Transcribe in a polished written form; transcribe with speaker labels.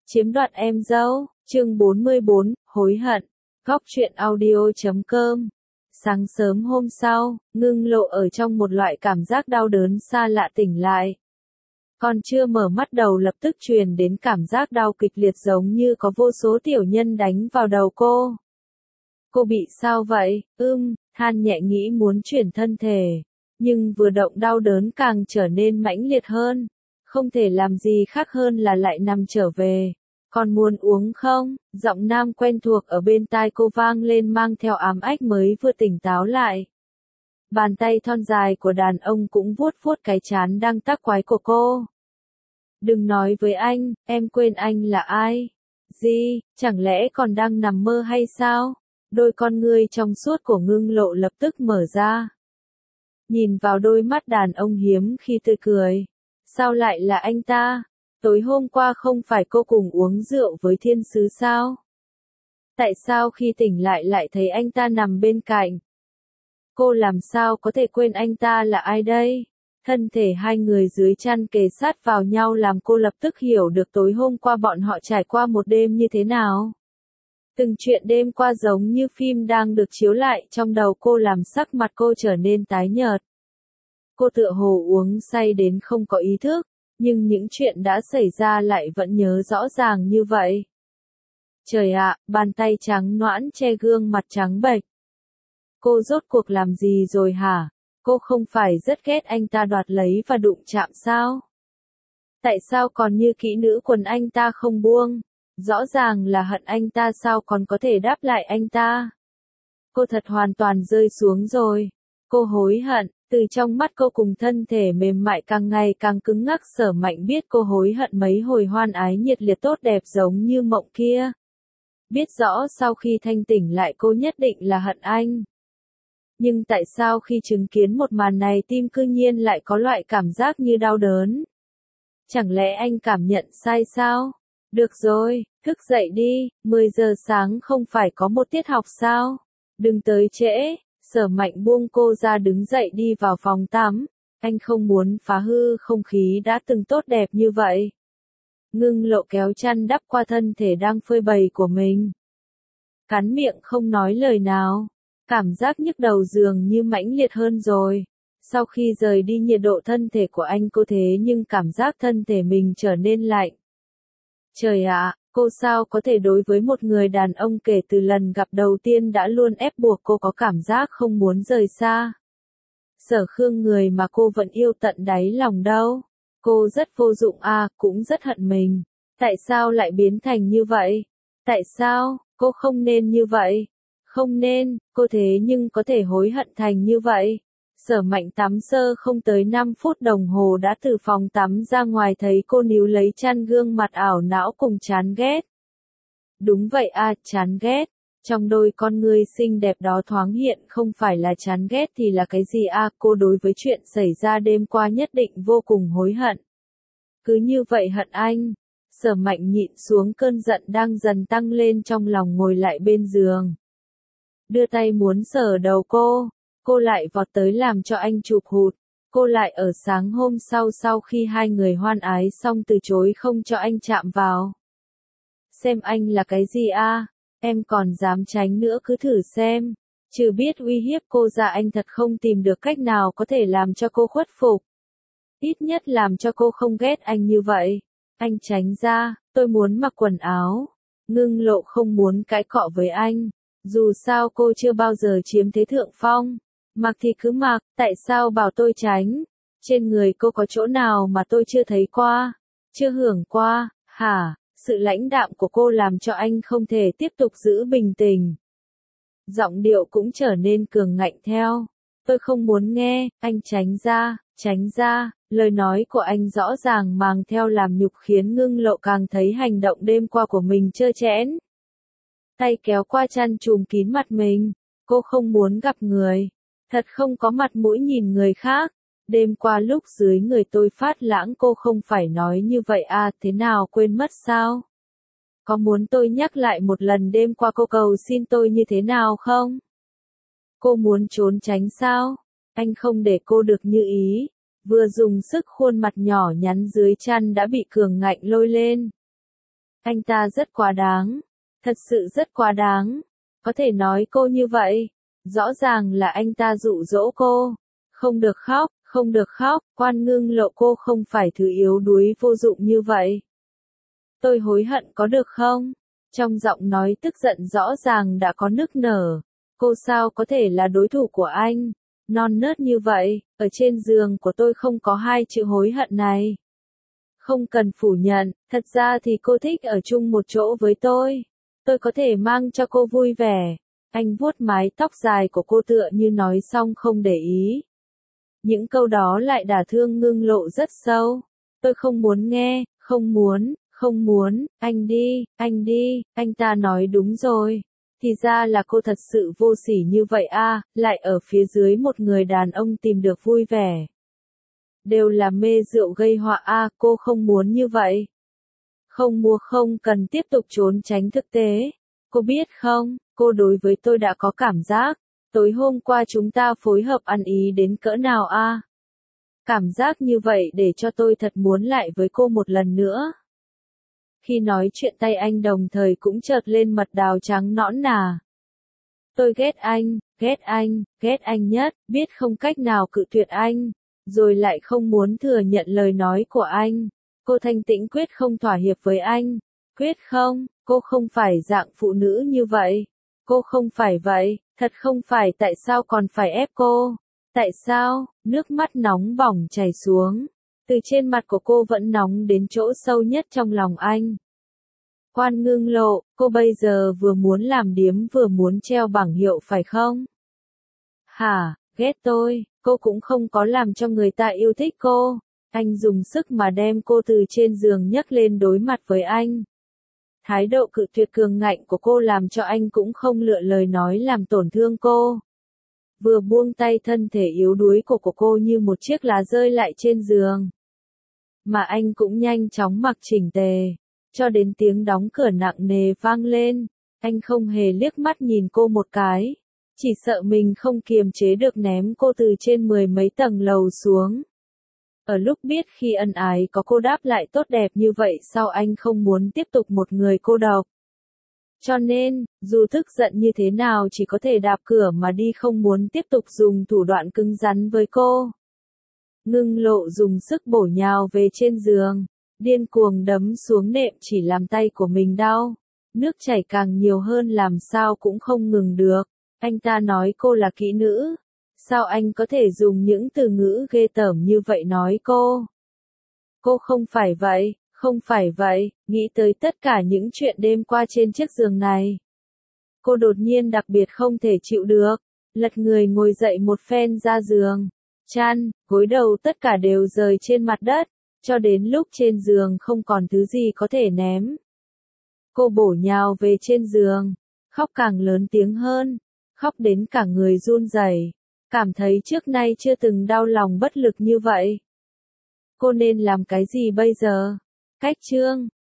Speaker 1: Chiếm đoạt em dâu, chương 44, hối hận. Góc truyện audio.com. Sáng sớm hôm sau, Ngưng Lộ ở trong một loại cảm giác đau đớn xa lạ tỉnh lại. Còn chưa mở mắt đầu lập tức truyền đến cảm giác đau kịch liệt giống như có vô số tiểu nhân đánh vào đầu cô. Cô bị sao vậy? Than nhẹ nghĩ muốn chuyển thân thể. Nhưng vừa động đau đớn càng trở nên mãnh liệt hơn. Không thể làm gì khác hơn là lại nằm trở về. Còn muốn uống không? Giọng nam quen thuộc ở bên tai cô vang lên mang theo ám ách mới vừa tỉnh táo lại. Bàn tay thon dài của đàn ông cũng vuốt vuốt cái trán đang tác quái của cô. Đừng nói với anh, em quên anh là ai. Gì, chẳng lẽ còn đang nằm mơ hay sao? Đôi con ngươi trong suốt của Ngưng Lộ lập tức mở ra. Nhìn vào đôi mắt đàn ông hiếm khi tươi cười. Sao lại là anh ta? Tối hôm qua không phải cô cùng uống rượu với thiên sứ sao? Tại sao khi tỉnh lại lại thấy anh ta nằm bên cạnh? Cô làm sao có thể quên anh ta là ai đây? Thân thể hai người dưới chăn kề sát vào nhau làm cô lập tức hiểu được tối hôm qua bọn họ trải qua một đêm như thế nào. Từng chuyện đêm qua giống như phim đang được chiếu lại trong đầu cô làm sắc mặt cô trở nên tái nhợt. Cô tựa hồ uống say đến không có ý thức, nhưng những chuyện đã xảy ra lại vẫn nhớ rõ ràng như vậy. Trời ạ, bàn tay trắng nõn che gương mặt trắng bệch. Cô rốt cuộc làm gì rồi hả? Cô không phải rất ghét anh ta đoạt lấy và đụng chạm sao? Tại sao còn như kỹ nữ quần anh ta không buông? Rõ ràng là hận anh ta sao còn có thể đáp lại anh ta? Cô thật hoàn toàn rơi xuống rồi. Cô hối hận, từ trong mắt cô cùng thân thể mềm mại càng ngày càng cứng ngắc. Sở Mạnh biết cô hối hận mấy hồi hoan ái nhiệt liệt tốt đẹp giống như mộng kia. Biết rõ sau khi thanh tỉnh lại cô nhất định là hận anh. Nhưng tại sao khi chứng kiến một màn này tim cư nhiên lại có loại cảm giác như đau đớn? Chẳng lẽ anh cảm nhận sai sao? Được rồi, thức dậy đi, 10 giờ sáng không phải có một tiết học sao? Đừng tới trễ. Sở Mạnh buông cô ra đứng dậy đi vào phòng tắm. Anh không muốn phá hư không khí đã từng tốt đẹp như vậy. Ngưng Lộ kéo chăn đắp qua thân thể đang phơi bày của mình. Cắn miệng không nói lời nào. Cảm giác nhức đầu dường như mãnh liệt hơn rồi. Sau khi rời đi nhiệt độ thân thể của anh cô thế nhưng cảm giác thân thể mình trở nên lạnh. Trời ạ, cô sao có thể đối với một người đàn ông kể từ lần gặp đầu tiên đã luôn ép buộc cô có cảm giác không muốn rời xa. Sở Khương người mà cô vẫn yêu tận đáy lòng đâu. Cô rất vô dụng cũng rất hận mình. Tại sao lại biến thành như vậy? Tại sao, cô không nên như vậy? Không nên, cô thế nhưng có thể hối hận thành như vậy. Sở Mạnh tắm sơ không tới 5 phút đồng hồ đã từ phòng tắm ra ngoài thấy cô níu lấy chăn gương mặt ảo não cùng chán ghét. Đúng vậy chán ghét. Trong đôi con ngươi xinh đẹp đó thoáng hiện không phải là chán ghét thì là cái gì cô đối với chuyện xảy ra đêm qua nhất định vô cùng hối hận. Cứ như vậy hận anh. Sở Mạnh nhịn xuống cơn giận đang dần tăng lên trong lòng ngồi lại bên giường. Đưa tay muốn sờ đầu cô lại vọt tới làm cho anh chụp hụt. Cô lại ở sáng hôm sau khi hai người hoan ái xong từ chối không cho anh chạm vào. Xem anh là cái gì em còn dám tránh nữa cứ thử xem. Chứ biết uy hiếp cô ra anh thật không tìm được cách nào có thể làm cho cô khuất phục. Ít nhất làm cho cô không ghét anh như vậy. Anh tránh ra, tôi muốn mặc quần áo. Ngưng Lộ không muốn cãi cọ với anh. Dù sao cô chưa bao giờ chiếm thế thượng phong. Mặc thì cứ mặc, tại sao bảo tôi tránh? Trên người cô có chỗ nào mà tôi chưa thấy qua? Chưa hưởng qua, hả? Sự lãnh đạm của cô làm cho anh không thể tiếp tục giữ bình tĩnh. Giọng điệu cũng trở nên cường ngạnh theo. Tôi không muốn nghe, anh tránh ra. Lời nói của anh rõ ràng mang theo làm nhục khiến Ngưng Lộ càng thấy hành động đêm qua của mình trơ trẽn. Tay kéo qua chăn trùm kín mặt mình. Cô không muốn gặp người. Thật không có mặt mũi nhìn người khác. Đêm qua lúc dưới người tôi phát lãng cô không phải nói như vậy thế nào quên mất sao? Có muốn tôi nhắc lại một lần đêm qua cô cầu xin tôi như thế nào không? Cô muốn trốn tránh sao? Anh không để cô được như ý. Vừa dùng sức khuôn mặt nhỏ nhắn dưới chăn đã bị cường ngạnh lôi lên. Anh ta rất quá đáng. Thật sự rất quá đáng. Có thể nói cô như vậy. Rõ ràng là anh ta dụ dỗ cô. Không được khóc, không được khóc, Quan Ngưng Lộ cô không phải thứ yếu đuối vô dụng như vậy. Tôi hối hận có được không? Trong giọng nói tức giận rõ ràng đã có nức nở. Cô sao có thể là đối thủ của anh? Non nớt như vậy, ở trên giường của tôi không có hai chữ hối hận này. Không cần phủ nhận, thật ra thì cô thích ở chung một chỗ với tôi. Tôi có thể mang cho cô vui vẻ. Anh vuốt mái tóc dài của cô tựa như nói xong không để ý. Những câu đó lại đả thương Ngưng Lộ rất sâu. Tôi không muốn nghe, không muốn, anh đi, anh ta nói đúng rồi. Thì ra là cô thật sự vô sỉ như vậy à, lại ở phía dưới một người đàn ông tìm được vui vẻ. Đều là mê rượu gây họa à, cô không muốn như vậy. Không mua không cần tiếp tục trốn tránh thực tế. Cô biết không, cô đối với tôi đã có cảm giác. Tối hôm qua chúng ta phối hợp ăn ý đến cỡ nào à? Cảm giác như vậy để cho tôi thật muốn lại với cô một lần nữa. Khi nói chuyện tay anh đồng thời cũng chợt lên mật đào trắng nõn nà. Tôi ghét anh nhất, biết không cách nào cự tuyệt anh, rồi lại không muốn thừa nhận lời nói của anh. Cô thanh tĩnh quyết không thỏa hiệp với anh. Quyết không, cô không phải dạng phụ nữ như vậy. Cô không phải vậy, thật không phải, tại sao còn phải ép cô? Tại sao? Nước mắt nóng bỏng chảy xuống. Từ trên mặt của cô vẫn nóng đến chỗ sâu nhất trong lòng anh. Quan Ngưng Lộ, cô bây giờ vừa muốn làm điếm vừa muốn treo bảng hiệu phải không? Hả, ghét tôi, cô cũng không có làm cho người ta yêu thích cô. Anh dùng sức mà đem cô từ trên giường nhấc lên đối mặt với anh. Thái độ cự tuyệt cường ngạnh của cô làm cho anh cũng không lựa lời nói làm tổn thương cô. Vừa buông tay, thân thể yếu đuối của cô như một chiếc lá rơi lại trên giường. Mà anh cũng nhanh chóng mặc chỉnh tề. Cho đến tiếng đóng cửa nặng nề vang lên, anh không hề liếc mắt nhìn cô một cái. Chỉ sợ mình không kiềm chế được ném cô từ trên 10 mấy tầng lầu xuống. Ở lúc biết khi ân ái có cô đáp lại tốt đẹp như vậy, sao anh không muốn tiếp tục một người cô độc. Cho nên, dù tức giận như thế nào chỉ có thể đạp cửa mà đi, không muốn tiếp tục dùng thủ đoạn cứng rắn với cô. Ngưng Lộ dùng sức bổ nhào về trên giường, điên cuồng đấm xuống nệm chỉ làm tay của mình đau. Nước chảy càng nhiều hơn làm sao cũng không ngừng được. Anh ta nói cô là kỹ nữ. Sao anh có thể dùng những từ ngữ ghê tởm như vậy nói cô? Cô không phải vậy, không phải vậy, nghĩ tới tất cả những chuyện đêm qua trên chiếc giường này. Cô đột nhiên đặc biệt không thể chịu được, lật người ngồi dậy một phen ra giường. Chăn, gối đầu tất cả đều rơi trên mặt đất, cho đến lúc trên giường không còn thứ gì có thể ném. Cô bổ nhào về trên giường, khóc càng lớn tiếng hơn, khóc đến cả người run rẩy, cảm thấy trước nay chưa từng đau lòng bất lực như vậy. Cô nên làm cái gì bây giờ? Cách chương